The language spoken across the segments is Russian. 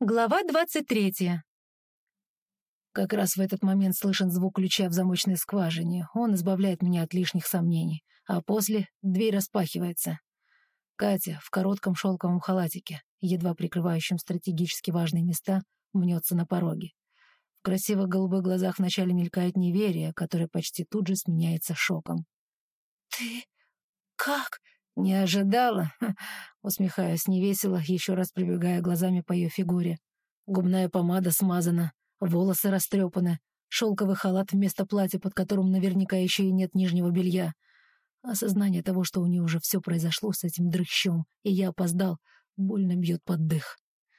Глава 23. Как раз в этот момент слышен звук ключа в замочной скважине. Он избавляет меня от лишних сомнений. А после дверь распахивается. Катя в коротком шелковом халатике, едва прикрывающем стратегически важные места, мнется на пороге. В красивых голубых глазах вначале мелькает неверие, которое почти тут же сменяется шоком. «Ты... как?» «Не ожидала?» Усмехаясь невесело, еще раз пробегая глазами по ее фигуре. Губная помада смазана, волосы растрепаны, шелковый халат вместо платья, под которым наверняка еще и нет нижнего белья. Осознание того, что у нее уже все произошло с этим дрыщом, и я опоздал, больно бьет под дых.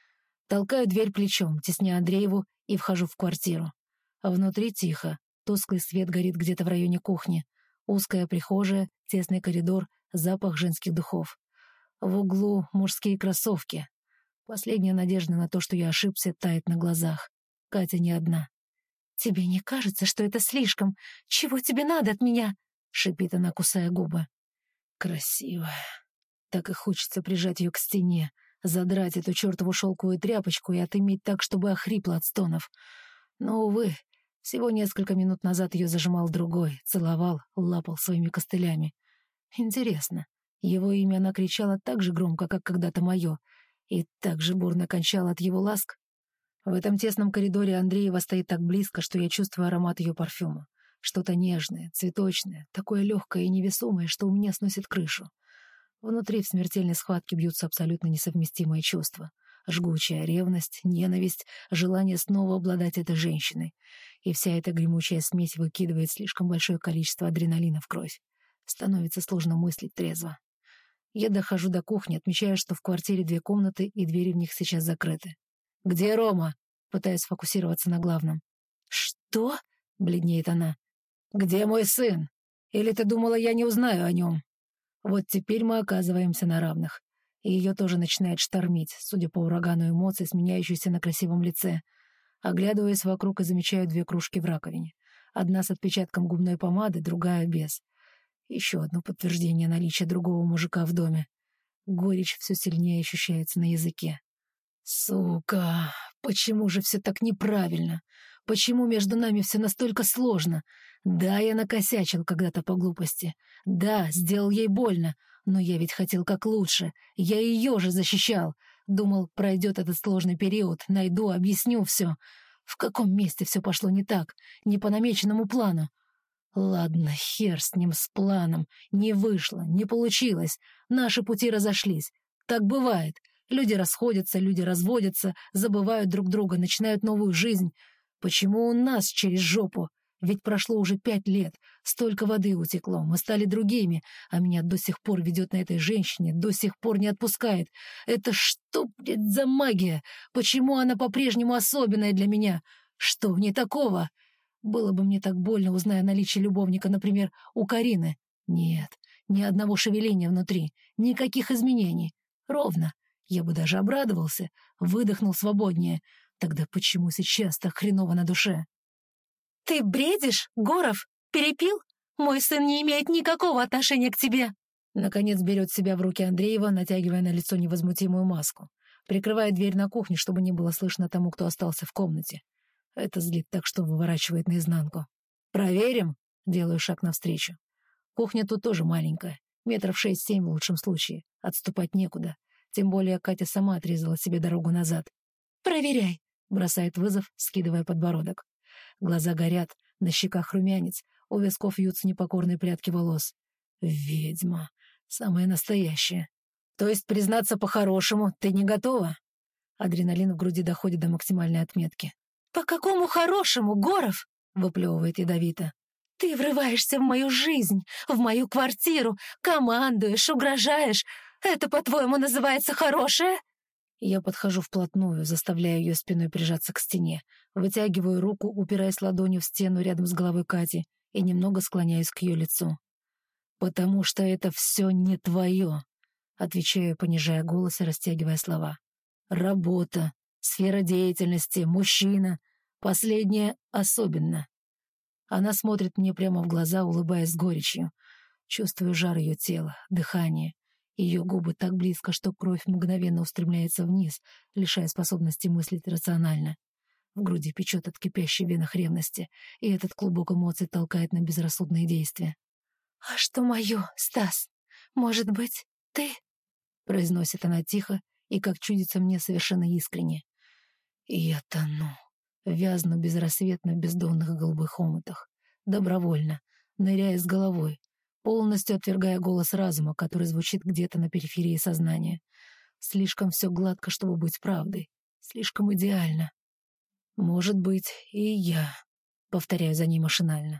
Толкаю дверь плечом, тесня Андрееву, и вхожу в квартиру. А внутри тихо, тусклый свет горит где-то в районе кухни. Узкая прихожая, тесный коридор, запах женских духов. В углу мужские кроссовки. Последняя надежда на то, что я ошибся, тает на глазах. Катя не одна. «Тебе не кажется, что это слишком? Чего тебе надо от меня?» — шипит она, кусая губы. Красивая. Так и хочется прижать ее к стене, задрать эту чертову шелковую тряпочку и отыметь так, чтобы охрипла от стонов. Но, увы, всего несколько минут назад ее зажимал другой, целовал, лапал своими костылями. Интересно, его имя она кричала так же громко, как когда-то мое, и так же бурно кончала от его ласк? В этом тесном коридоре Андреева стоит так близко, что я чувствую аромат ее парфюма. Что-то нежное, цветочное, такое легкое и невесомое, что у меня сносит крышу. Внутри в смертельной схватке бьются абсолютно несовместимые чувства. Жгучая ревность, ненависть, желание снова обладать этой женщиной. И вся эта гремучая смесь выкидывает слишком большое количество адреналина в кровь. Становится сложно мыслить трезво. Я дохожу до кухни, отмечаю, что в квартире 2 комнаты, и двери в них сейчас закрыты. «Где Рома?» Пытаюсь сфокусироваться на главном. «Что?» — бледнеет она. «Где мой сын? Или ты думала, я не узнаю о нем?» Вот теперь мы оказываемся на равных. И ее тоже начинает штормить, судя по урагану эмоций, сменяющейся на красивом лице. Оглядываясь вокруг и замечаю 2 кружки в раковине. Одна с отпечатком губной помады, другая без. Еще одно подтверждение наличия другого мужика в доме. Горечь все сильнее ощущается на языке. Сука, почему же все так неправильно? Почему между нами все настолько сложно? Да, я накосячил когда-то по глупости. Да, сделал ей больно. Но я ведь хотел как лучше. Я ее же защищал. Думал, пройдет этот сложный период, найду, объясню все. В каком месте все пошло не так? Не по намеченному плану. Ладно, хер с ним, с планом. Не вышло, не получилось. Наши пути разошлись. Так бывает. Люди расходятся, люди разводятся, забывают друг друга, начинают новую жизнь. Почему у нас через жопу? Ведь прошло уже 5 лет, столько воды утекло, мы стали другими, а меня до сих пор ведет на этой женщине, до сих пор не отпускает. Это что, блядь, за магия? Почему она по-прежнему особенная для меня? Что в ней такого? Было бы мне так больно, узная о наличии любовника, например, у Карины. Нет, ни одного шевеления внутри, никаких изменений. Ровно. Я бы даже обрадовался, выдохнул свободнее. Тогда почему сейчас так хреново на душе? «Ты бредишь, Горов? Перепил? Мой сын не имеет никакого отношения к тебе!» Наконец берет себя в руки Андреева, натягивая на лицо невозмутимую маску. Прикрывает дверь на кухне, чтобы не было слышно тому, кто остался в комнате. Это злит так, что выворачивает наизнанку. «Проверим?» — делаю шаг навстречу. Кухня тут тоже маленькая, метров 6-7 в лучшем случае. Отступать некуда. Тем более Катя сама отрезала себе дорогу назад. «Проверяй!» — бросает вызов, скидывая подбородок. Глаза горят, на щеках румянец, у висков вьются непокорные прядки волос. Ведьма. Самая настоящая. То есть, признаться по-хорошему, ты не готова? Адреналин в груди доходит до максимальной отметки. «По какому хорошему, Горов?» — выплевывает ядовито. «Ты врываешься в мою жизнь, в мою квартиру, командуешь, угрожаешь. Это, по-твоему, называется хорошее?» Я подхожу вплотную, заставляя ее спиной прижаться к стене, вытягиваю руку, упираясь ладонью в стену рядом с головой Кати и немного склоняюсь к ее лицу. «Потому что это все не твое», — отвечаю, понижая голос и растягивая слова. «Работа, сфера деятельности, мужчина. Последнее особенно». Она смотрит мне прямо в глаза, улыбаясь с горечью. Чувствую жар ее тела, дыхание. Ее губы так близко, что кровь мгновенно устремляется вниз, лишая способности мыслить рационально. В груди печет от кипящей в венах ревности, и этот клубок эмоций толкает на безрассудные действия. «А что мое, Стас? Может быть, ты?» Произносит она тихо и, как чудится мне, совершенно искренне. И я тону, вязну безрассветно в бездонных голубых омутах, добровольно, ныряя с головой, полностью отвергая голос разума, который звучит где-то на периферии сознания. Слишком все гладко, чтобы быть правдой. Слишком идеально. Может быть, и я, повторяю за ней машинально.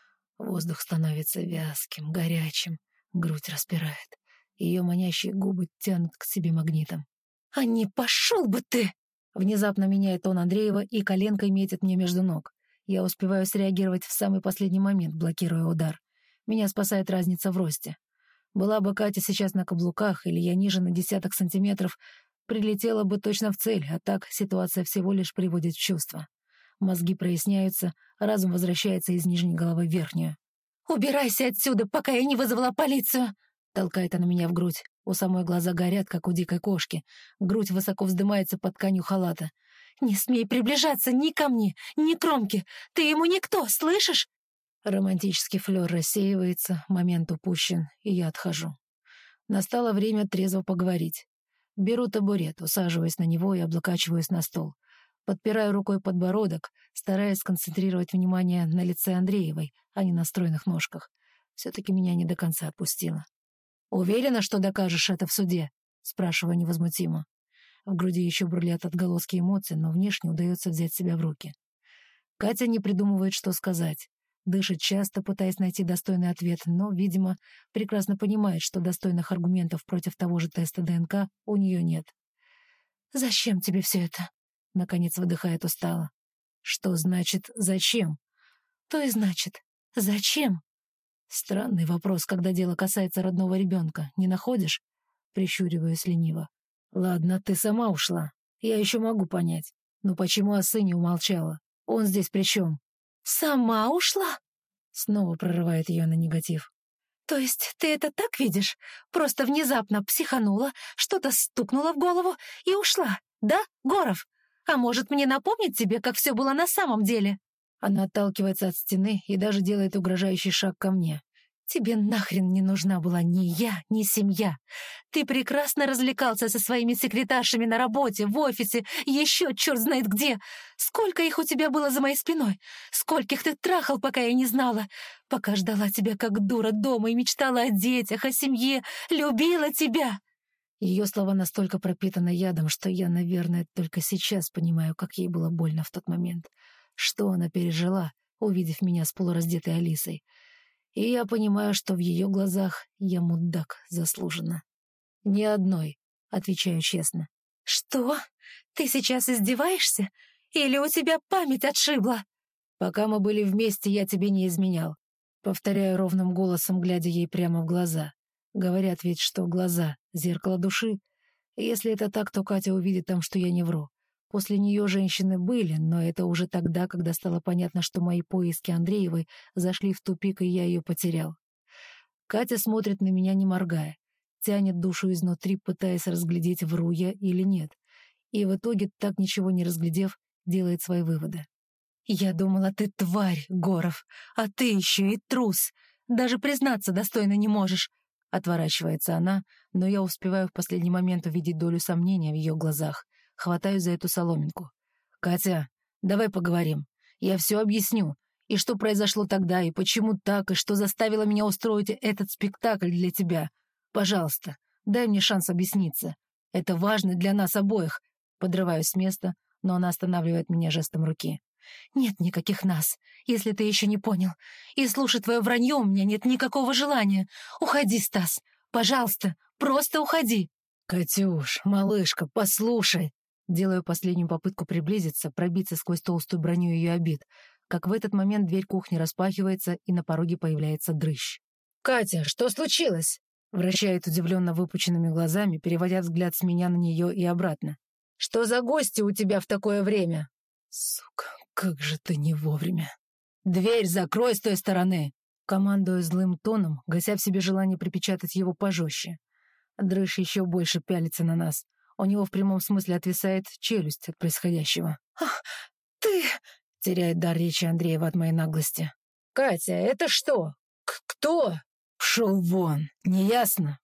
Воздух становится вязким, горячим, грудь распирает. Ее манящие губы тянут к себе магнитом. «А не пошел бы ты!» Внезапно меняет тон Андреева и коленкой метит мне между ног. Я успеваю среагировать в самый последний момент, блокируя удар. Меня спасает разница в росте. Была бы Катя сейчас на каблуках, или я ниже на десяток сантиметров, прилетела бы точно в цель, а так ситуация всего лишь приводит в чувство. Мозги проясняются, разум возвращается из нижней головы в верхнюю. «Убирайся отсюда, пока я не вызвала полицию!» Толкает она меня в грудь. У самой глаза горят, как у дикой кошки. Грудь высоко вздымается под тканью халата. «Не смей приближаться ни ко мне, ни к Ромке! Ты ему никто, слышишь?» Романтический флёр рассеивается, момент упущен, и я отхожу. Настало время трезво поговорить. Беру табурет, усаживаясь на него и облокачиваюсь на стол. Подпираю рукой подбородок, стараясь сконцентрировать внимание на лице Андреевой, а не на стройных ножках. Все-таки меня не до конца отпустило. «Уверена, что докажешь это в суде?» — спрашиваю невозмутимо. В груди еще бурлят отголоски эмоций, но внешне удается взять себя в руки. Катя не придумывает, что сказать. Дышит часто, пытаясь найти достойный ответ, но, видимо, прекрасно понимает, что достойных аргументов против того же теста ДНК у нее нет. «Зачем тебе все это?» — наконец выдыхает устало. «Что значит «зачем»?» «То и значит, зачем?» Странный вопрос, когда дело касается родного ребенка, не находишь? Прищуриваюсь лениво. Ладно, ты сама ушла. Я еще могу понять. Но почему о сыне умолчала? Он здесь при чем? «Сама ушла?» Снова прорывает ее на негатив. «То есть ты это так видишь? Просто внезапно психанула, что-то стукнуло в голову и ушла, да, Горов? А может, мне напомнить тебе, как все было на самом деле?» Она отталкивается от стены и даже делает угрожающий шаг ко мне. «Тебе нахрен не нужна была ни я, ни семья. Ты прекрасно развлекался со своими секретаршами на работе, в офисе, еще черт знает где. Сколько их у тебя было за моей спиной? Скольких ты трахал, пока я не знала? Пока ждала тебя как дура дома и мечтала о детях, о семье, любила тебя!» Ее слова настолько пропитаны ядом, что я, наверное, только сейчас понимаю, как ей было больно в тот момент. Что она пережила, увидев меня с полураздетой Алисой. И я понимаю, что в ее глазах я мудак заслуженно. «Ни одной», — отвечаю честно. «Что? Ты сейчас издеваешься? Или у тебя память отшибла?» «Пока мы были вместе, я тебе не изменял», — повторяю ровным голосом, глядя ей прямо в глаза. Говорят ведь, что глаза — зеркало души. И если это так, то Катя увидит там, что я не вру. После нее женщины были, но это уже тогда, когда стало понятно, что мои поиски Андреевой зашли в тупик, и я ее потерял. Катя смотрит на меня, не моргая, тянет душу изнутри, пытаясь разглядеть, вру я или нет. И в итоге, так ничего не разглядев, делает свои выводы. «Я думала, ты тварь, Горов, а ты еще и трус. Даже признаться достойно не можешь». Отворачивается она, но я успеваю в последний момент увидеть долю сомнения в ее глазах. Хватаю за эту соломинку. «Катя, давай поговорим. Я все объясню. И что произошло тогда, и почему так, и что заставило меня устроить этот спектакль для тебя. Пожалуйста, дай мне шанс объясниться. Это важно для нас обоих». Подрываюсь с места, но она останавливает меня жестом руки. «Нет никаких нас, если ты еще не понял. И слушать твое вранье у меня нет никакого желания. Уходи, Стас. Пожалуйста, просто уходи». «Катюш, малышка, послушай». Делаю последнюю попытку приблизиться, пробиться сквозь толстую броню ее обид, как в этот момент дверь кухни распахивается, и на пороге появляется дрыщ. «Катя, что случилось?» Вращает удивленно выпученными глазами, переводя взгляд с меня на нее и обратно. «Что за гости у тебя в такое время?» «Сука, как же ты не вовремя!» «Дверь закрой с той стороны!» Командую злым тоном, гася в себе желание припечатать его пожестче. Дрыщ еще больше пялится на нас. У него в прямом смысле отвисает челюсть от происходящего. «Ах, ты...» — теряет дар речи Андреева от моей наглости. «Катя, это что? Кто?» «Пшел вон, неясно?»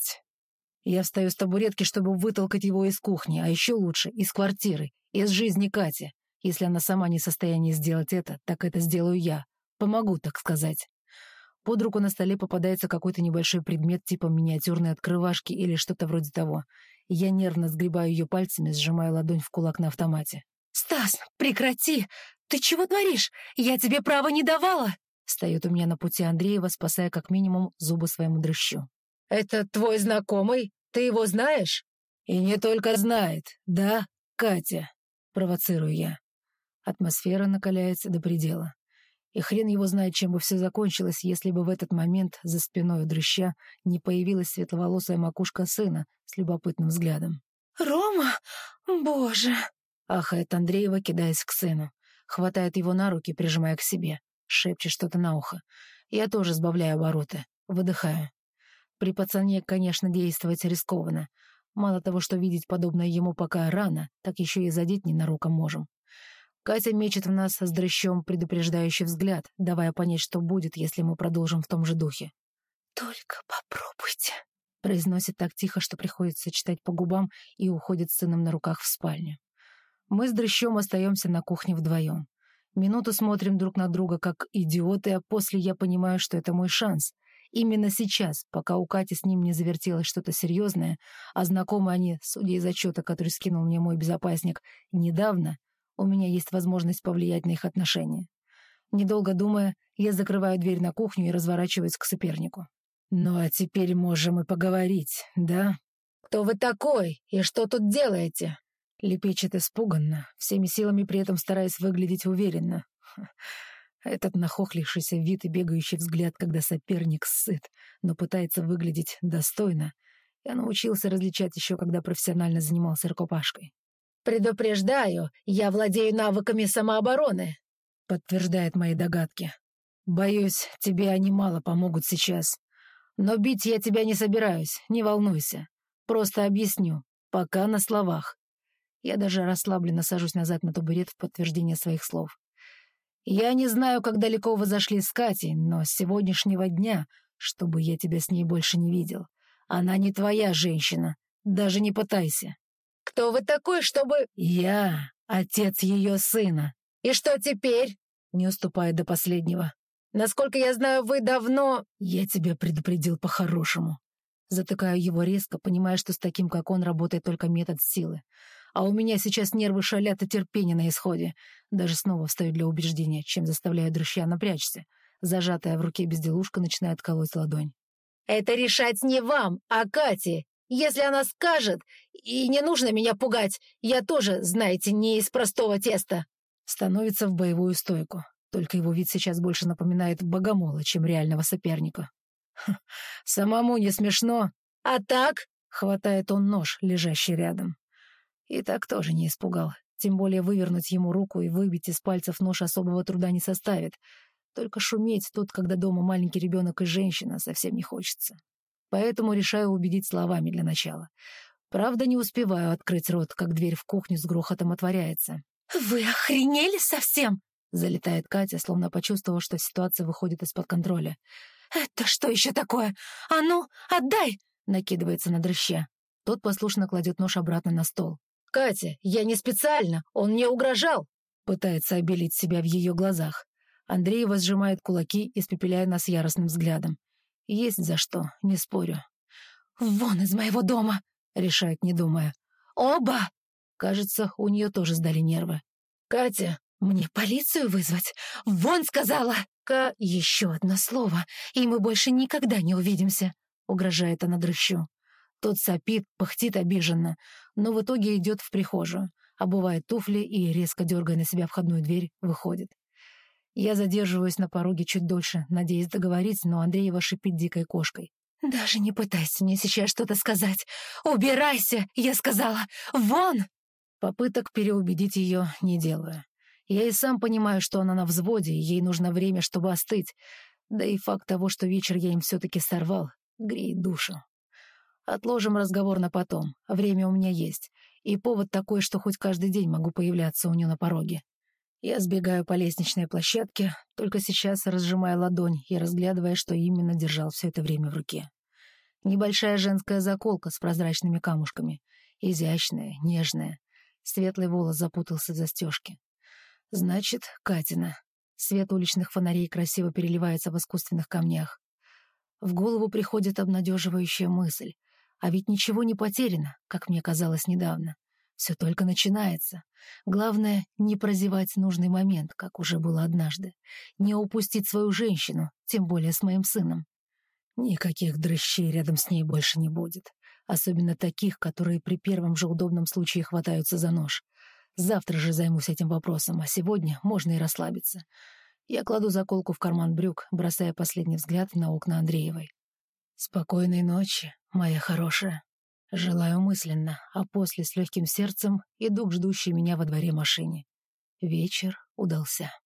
Я встаю с табуретки, чтобы вытолкать его из кухни, а еще лучше — из квартиры, из жизни Кати. Если она сама не в состоянии сделать это, так это сделаю я. Помогу, так сказать. Под руку на столе попадается какой-то небольшой предмет типа миниатюрной открывашки или что-то вроде того. Я нервно сгребаю ее пальцами, сжимая ладонь в кулак на автомате. «Стас, прекрати! Ты чего творишь? Я тебе права не давала!» Встает у меня на пути Андреева, спасая как минимум зубы своему дрыщу. «Это твой знакомый? Ты его знаешь?» «И не только знает, да, Катя?» Провоцирую я. Атмосфера накаляется до предела. И хрен его знает, чем бы все закончилось, если бы в этот момент за спиной у дрыща не появилась светловолосая макушка сына с любопытным взглядом. «Рома? Боже!» — ахает Андреева, кидаясь к сыну. Хватает его на руки, прижимая к себе. Шепчет что-то на ухо. Я тоже сбавляю обороты. Выдыхаю. При пацане, конечно, действовать рискованно. Мало того, что видеть подобное ему пока рано, так еще и задеть ненароком можем. Катя мечет в нас с дрыщом предупреждающий взгляд, давая понять, что будет, если мы продолжим в том же духе. «Только попробуйте», — произносит так тихо, что приходится читать по губам, и уходит с сыном на руках в спальню. Мы с дрыщом остаемся на кухне вдвоем. Минуту смотрим друг на друга, как идиоты, а после я понимаю, что это мой шанс. Именно сейчас, пока у Кати с ним не завертелось что-то серьезное, а знакомы они, судя из отчета, который скинул мне мой безопасник, недавно, у меня есть возможность повлиять на их отношения. Недолго думая, я закрываю дверь на кухню и разворачиваюсь к сопернику. «Ну а теперь можем и поговорить, да?» «Кто вы такой и что тут делаете?» Лепечет испуганно, всеми силами при этом стараясь выглядеть уверенно. Этот нахохлившийся вид и бегающий взгляд, когда соперник сыт, но пытается выглядеть достойно, я научился различать еще, когда профессионально занимался рукопашкой. «Предупреждаю, я владею навыками самообороны», — подтверждает мои догадки. «Боюсь, тебе они мало помогут сейчас. Но бить я тебя не собираюсь, не волнуйся. Просто объясню, пока на словах». Я даже расслабленно сажусь назад на табурет в подтверждение своих слов. «Я не знаю, как далеко вы зашли с Катей, но с сегодняшнего дня, чтобы я тебя с ней больше не видел. Она не твоя женщина, даже не пытайся». «Кто вы такой, чтобы...» «Я отец ее сына». «И что теперь?» Не уступает до последнего. «Насколько я знаю, вы давно...» «Я тебя предупредил по-хорошему». Затыкаю его резко, понимая, что с таким, как он, работает только метод силы. А у меня сейчас нервы шалят и терпение на исходе. Даже снова встаю для убеждения, чем заставляю дрыща напрячься. Зажатая в руке безделушка начинает колоть ладонь. «Это решать не вам, а Кате. Если она скажет, и не нужно меня пугать, я тоже, знаете, не из простого теста». Становится в боевую стойку. Только его вид сейчас больше напоминает богомола, чем реального соперника. Самому не смешно. «А так?» — хватает он нож, лежащий рядом. И так тоже не испугал. Тем более вывернуть ему руку и выбить из пальцев нож особого труда не составит. Только шуметь тут, когда дома маленький ребенок и женщина, совсем не хочется. Поэтому решаю убедить словами для начала. Правда, не успеваю открыть рот, как дверь в кухню с грохотом отворяется. «Вы охренели совсем?» — залетает Катя, словно почувствовав, что ситуация выходит из-под контроля. «Это что еще такое? А ну, отдай!» — накидывается на дрыща. Тот послушно кладет нож обратно на стол. «Катя, я не специально, он мне угрожал!» Пытается обелить себя в ее глазах. Андреева сжимает кулаки, испепеляя нас яростным взглядом. Есть за что, не спорю. «Вон из моего дома!» — решает, не думая. «Оба!» Кажется, у нее тоже сдали нервы. «Катя, мне полицию вызвать? Вон, сказала!» «Еще одно слово, и мы больше никогда не увидимся!» — угрожает она дрыщу. Тот сопит, пыхтит обиженно, но в итоге идет в прихожую, обувает туфли и, резко дергая на себя входную дверь, выходит. Я задерживаюсь на пороге чуть дольше, надеясь договорить, но Андреева шипит дикой кошкой. «Даже не пытайся мне сейчас что-то сказать! Убирайся, я сказала! Вон!» Попыток переубедить ее не делаю. Я и сам понимаю, что она на взводе, и ей нужно время, чтобы остыть. Да и факт того, что вечер я им все-таки сорвал, греет душу. Отложим разговор на потом. Время у меня есть. И повод такой, что хоть каждый день могу появляться у нее на пороге. Я сбегаю по лестничной площадке, только сейчас разжимая ладонь и разглядывая, что именно держал все это время в руке. Небольшая женская заколка с прозрачными камушками. Изящная, нежная. Светлый волос запутался в застежке. Значит, Катина. Свет уличных фонарей красиво переливается в искусственных камнях. В голову приходит обнадеживающая мысль. А ведь ничего не потеряно, как мне казалось недавно. Все только начинается. Главное, не прозевать нужный момент, как уже было однажды. Не упустить свою женщину, тем более с моим сыном. Никаких дрыщей рядом с ней больше не будет. Особенно таких, которые при первом же удобном случае хватаются за нож. Завтра же займусь этим вопросом, а сегодня можно и расслабиться. Я кладу заколку в карман брюк, бросая последний взгляд на окна Андреевой. «Спокойной ночи, моя хорошая». Желаю мысленно, а после с легким сердцем иду к ждущей меня во дворе машине. Вечер удался.